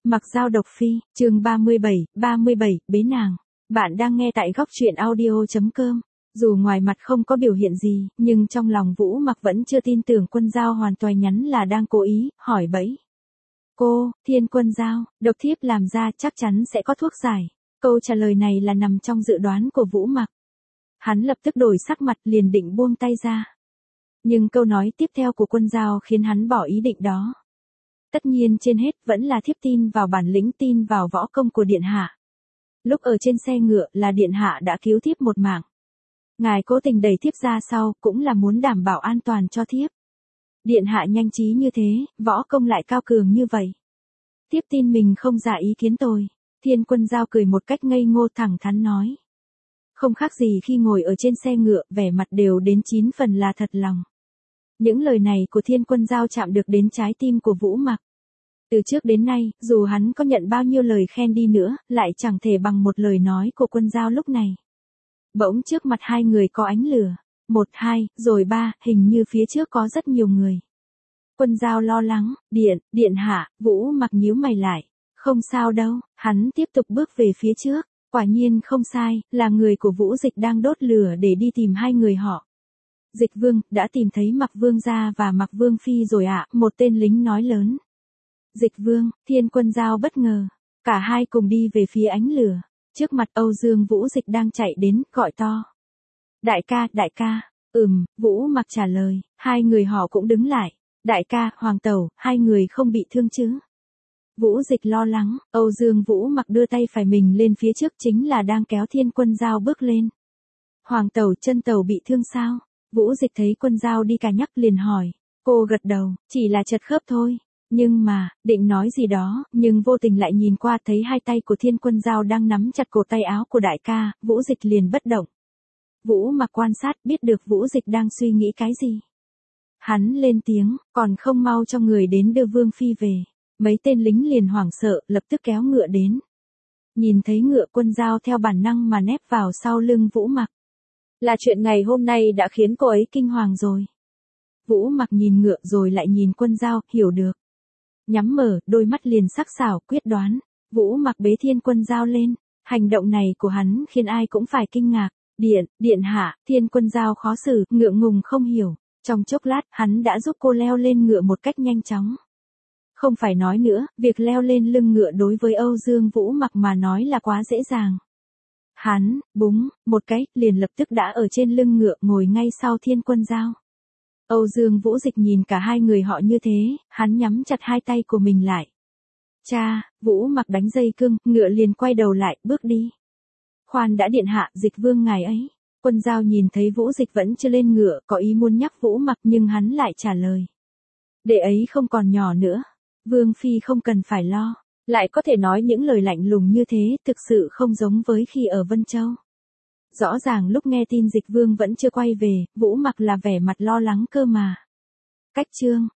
Mặc Dao độc phi, chương 37, bế nàng. Bạn đang nghe tại góc truyện audio.com. Dù ngoài mặt không có biểu hiện gì, nhưng trong lòng Vũ Mặc vẫn chưa tin tưởng Quân Dao hoàn toàn nhắn là đang cố ý, hỏi bẫy. Cô, Thiên Quân Dao, độc thiếp làm ra chắc chắn sẽ có thuốc giải. Câu trả lời này là nằm trong dự đoán của Vũ Mặc. Hắn lập tức đổi sắc mặt liền định buông tay ra. Nhưng câu nói tiếp theo của Quân Dao khiến hắn bỏ ý định đó. Tất nhiên trên hết vẫn là thiếp tin vào bản lĩnh, tin vào võ công của điện hạ. Lúc ở trên xe ngựa là điện hạ đã cứu thiếp một mạng. Ngài cố tình đẩy thiếp ra sau cũng là muốn đảm bảo an toàn cho thiếp. Điện hạ nhanh trí như thế, võ công lại cao cường như vậy. Thiếp tin mình không giả ý kiến tôi. Thiên Quân Dao cười một cách ngây ngô thẳng thắn nói. Không khác gì khi ngồi ở trên xe ngựa, vẻ mặt đều đến 9 phần là thật lòng. Những lời này của Thiên Quân Dao chạm được đến trái tim của Vũ Mặc. Từ trước đến nay, dù hắn có nhận bao nhiêu lời khen đi nữa, lại chẳng thể bằng một lời nói của Quân Dao lúc này. Bỗng trước mặt hai người có ánh lửa. 1, 2, rồi 3, hình như phía trước có rất nhiều người. Quân Dao lo lắng, điện hạ, Vũ Mặc nhíu mày lại. Không sao đâu, hắn tiếp tục bước về phía trước. Quả nhiên không sai, là người của Vũ Dịch đang đốt lửa để đi tìm hai người họ. Dịch Vương, đã tìm thấy Mặc Vương gia và Mặc Vương phi rồi ạ, một tên lính nói lớn. Dịch Vương, Thiên Quân Dao bất ngờ. Cả hai cùng đi về phía ánh lửa. Trước mặt Âu Dương Vũ Dịch đang chạy đến, gọi to. Đại ca. Vũ Mặc trả lời, hai người họ cũng đứng lại. Đại ca, Hoàng tẩu, hai người không bị thương chứ? Vũ Dịch lo lắng, Âu Dương Vũ Mặc đưa tay phải mình lên phía trước chính là đang kéo Thiên Quân Dao bước lên. Hoàng tẩu, chân tẩu bị thương sao? Vũ Dịch thấy Quân Dao đi cả nhắc liền hỏi. Cô gật đầu, chỉ là chật khớp thôi. Nhưng mà, định nói gì đó, nhưng vô tình lại nhìn qua thấy hai tay của Thiên Quân Dao đang nắm chặt cổ tay áo của đại ca, Vũ Dịch liền bất động. Vũ Mặc quan sát biết được Vũ Dịch đang suy nghĩ cái gì. Hắn lên tiếng, còn không mau cho người đến đưa Vương phi về. Mấy tên lính liền hoảng sợ, lập tức kéo ngựa đến. Nhìn thấy ngựa, Quân Dao theo bản năng mà nép vào sau lưng Vũ Mặc. Là chuyện ngày hôm nay đã khiến cô ấy kinh hoàng rồi. Vũ Mặc nhìn ngựa rồi lại nhìn Quân Dao, hiểu được. Nhắm mở, đôi mắt liền sắc sảo, quyết đoán. Vũ Mặc bế Thiên Quân Dao lên. Hành động này của hắn khiến ai cũng phải kinh ngạc. Điện hạ, Thiên Quân Dao khó xử, ngượng ngùng không hiểu. Trong chốc lát, hắn đã giúp cô leo lên ngựa một cách nhanh chóng. Không phải nói nữa, việc leo lên lưng ngựa đối với Âu Dương Vũ Mặc mà nói là quá dễ dàng. Hắn, búng, một cái, liền lập tức đã ở trên lưng ngựa ngồi ngay sau Thiên Quân Dao. Âu Dương Vũ Dịch nhìn cả hai người họ như thế, hắn nhắm chặt hai tay của mình lại. Cha, Vũ Mặc đánh dây cương, ngựa liền quay đầu lại, bước đi. Khoan đã điện hạ, Dịch Vương ngài ấy. Quân Dao nhìn thấy Vũ Dịch vẫn chưa lên ngựa, có ý muốn nhắc Vũ Mặc nhưng hắn lại trả lời. Đệ ấy không còn nhỏ nữa. Vương phi không cần phải lo. Lại có thể nói những lời lạnh lùng như thế, thực sự không giống với khi ở Vân Châu. Rõ ràng lúc nghe tin Dịch Vương vẫn chưa quay về, Vũ Mặc là vẻ mặt lo lắng cơ mà. Cách chương